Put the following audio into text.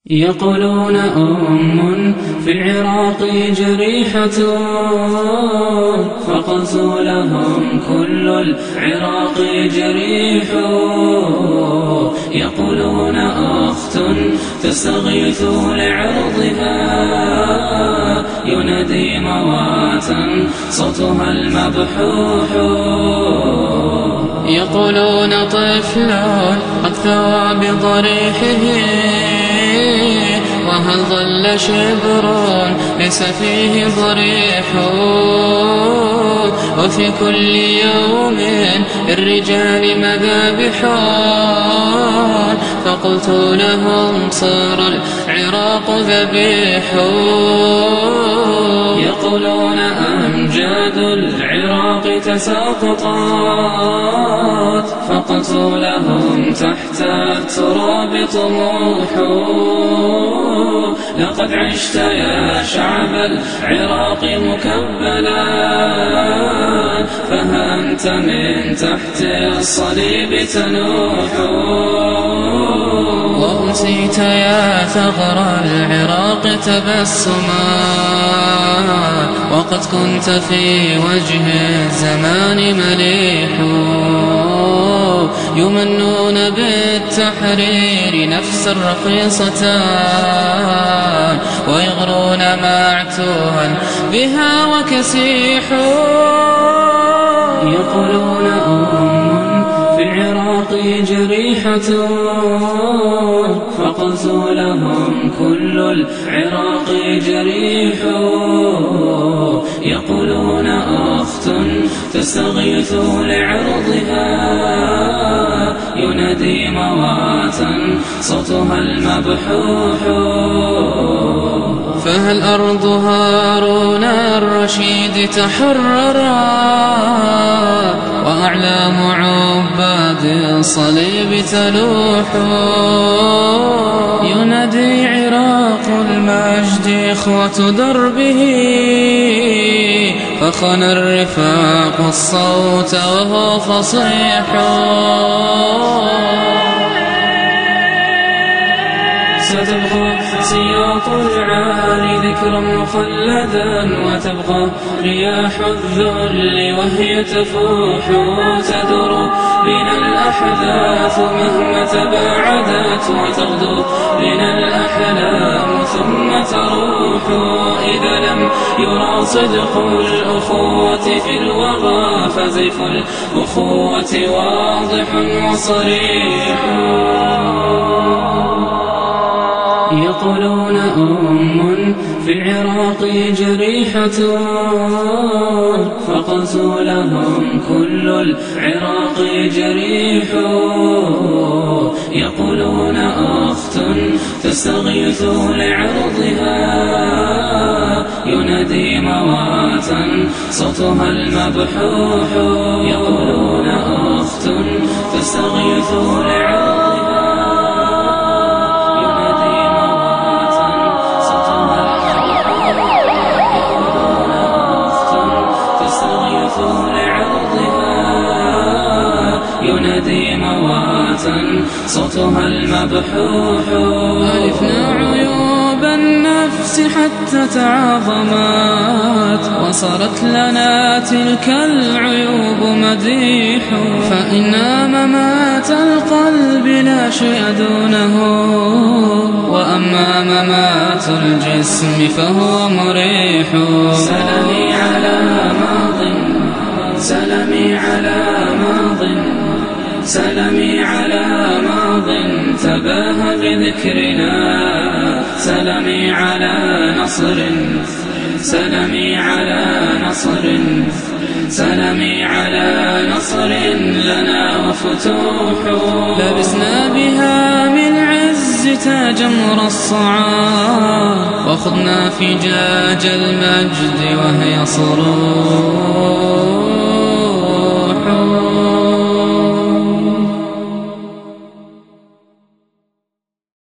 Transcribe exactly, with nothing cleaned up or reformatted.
يقولون أم في العراق جريحة فقلت لهم كل العراق جريح. يقولون أخت تستغيث لعرضها ينادي مواتا صوتها المبحوح. يقولون طفل قد ثوى بضريحه وهل ظل شبر ليس فيه ضريح. وفي كل يوم الرجال مذابح فقلت لهم صار العراق ذبيح. يقولون أمجاد العراق تساقطات فقلت لهم تحت التراب طموح. لقد عشت يا شعب العراق مكبلا فها أنت من تحت الصليب تنوح. وأنسيت يا ثغر العراق تبسما وقد كنت في وجه الزمان مليح. يمنون بالتحرير نفسا رخيصة ويغرون معتوها بها وكسيح. يقولون أم في العراق جريحة فقلت لهم كل العراق جريح. يقولون أخت تستغيث لعرضها ينادي مواتا صوتها المبحوح. فهل أرض هارون الرشيد تحررا وأعلام عباد الصليب تلوح. ينادي عراق المجد إخوة دربه فخن الرفاق الصوت وهو فصيح. ستبقى سياط العالي ذكرا مخلدا وتبقى رياح الذل وهي تفوح. تدور بنا الأحداث مهما تباعدت وتغدو بنا الأحلام ثم تروح. إذا لم يرى صدق الأخوة في الوغى فزيف الأخوة واضح وصريح. يقولون أم في العراق جريحة فقلت لهم كل العراق جريح. يقولون أخت تستغيث لعرضها ينادي مواتا صوتها المبحوح. يقولون أخت تستغيث لعرضها ينادي مواتا صوتها المبحوح. ألفنا عيوب النفس حتى تعاظمت وصارت لنا تلك العيوب مديح. فإن ممات القلب لا شيء دونه وأما ممات الجسم فهو مريح. سلمي على ماض سلمي على ماض سلمي على ماض تباهى بذكرنا. سلمي على نصر سلمي على نصر سلمي على نصر لنا وفتوح. لبسنا بها من عز تاج مرصعا وخضنا فجاج المجد وهي صروح.